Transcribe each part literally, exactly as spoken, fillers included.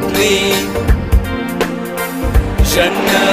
وطني جنة.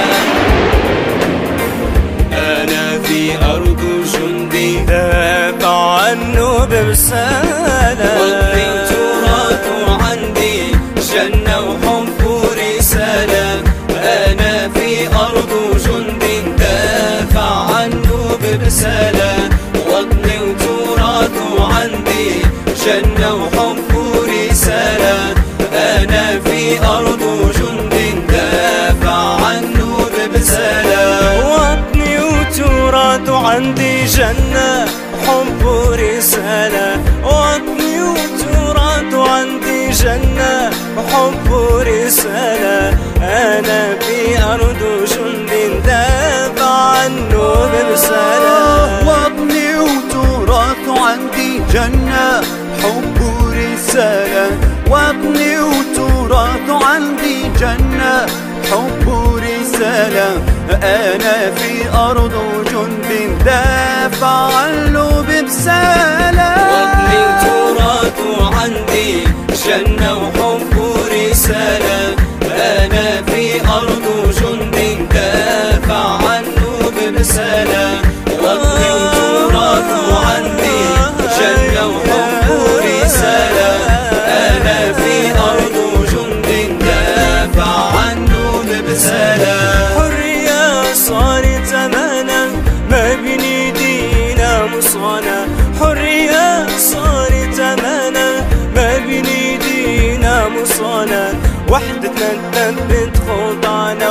أنا في أرض جندي دافع عنه برسالة، وطني وتراث عندي جنة وحب ورسالة. أنا في أرض جندي دافع عنه برسالة، وطني وتراث عندي جنة وحب ورسالة. أنا في أرض جندي دافع عنه برسالة، وطني وتراث عندي جنة حب ورسالة. وطني وتراث عندي جنة حب ورسالة. أنا في أرض جند دافع عنه برسالة، وطني وتراث عندي جنة حب ورسالة. وطني وتراث عندي جنة حب ورسالة. أنا في أرض جند دافع عنه برسالة، وطني وتراث عندي جنة وحب ورسالة. أنا في أرض جند دافع عنه برسالة، وطني وتراث عندي جنة وحب ورسالة. أنا في أرض جند دافع عنه برسالة. حرية صارت أمانة ما بين ايدينا مصانة. حرية صارت أمانة ما بين ايدينا مصانة. وحدتنا تثبت خضعنا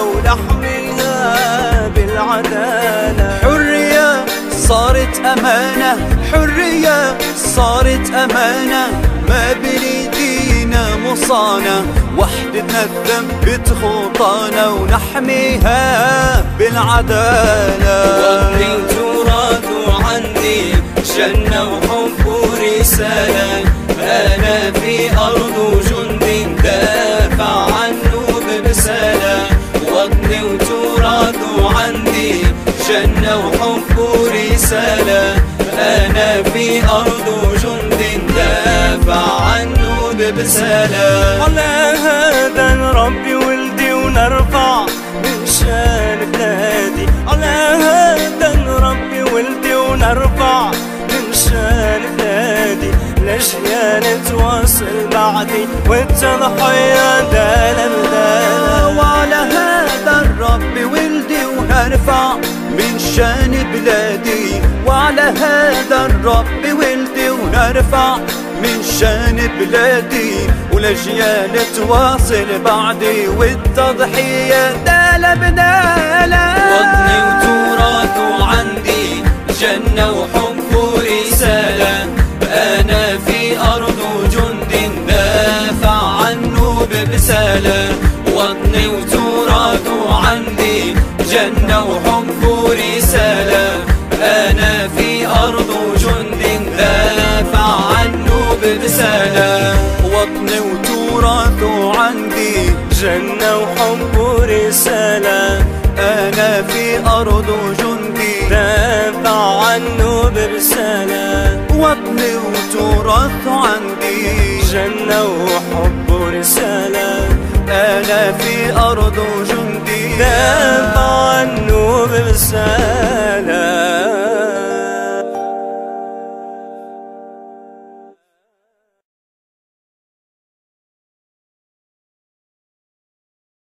ونحميها بالعدالة. حرية صارت أمانة، حرية صارت أمانة ما بين ايدينا مصانة. وحدتنا تثبت خطانا ونحميها بالعدالة. وطني وتراث عندي جنة وحب ورسالة. أنا في أرض جندي دافع عنه برسالة، وطني وتراث عندي جنة وحب ورسالة. أنا في أرض جندي دافع عنه برسالة. على هذا نربي ولدي ونرفع من شان بلادي. على هذا نربي ولدي ونرفع من شان بلادي. الأجيال تواصل بعدي والتضحية دالة بدالة. وعلى هذا نربي ولدي ونرفع من شان بلادي. وعلى هذا نربي ولدي ونرفع من شان بلادي. والأجيال تواصل بعدي والتضحية دالة بدالة. وطني وتراث عندي جنة وحب ورسالة. أنا في أرض جند دافع عنه برسالة، وطني وتراث عندي جنة وحب ورسالة. أنا في أرض جند دافع عنه برسالة، وطني وتراث عندي جنة وحب ورسالة. أنا في أرض جندي دافع عنه برسالة، وطني وتراث عندي جنة وحب ورسالة. أنا في أرض جندي دافع عنه برسالة.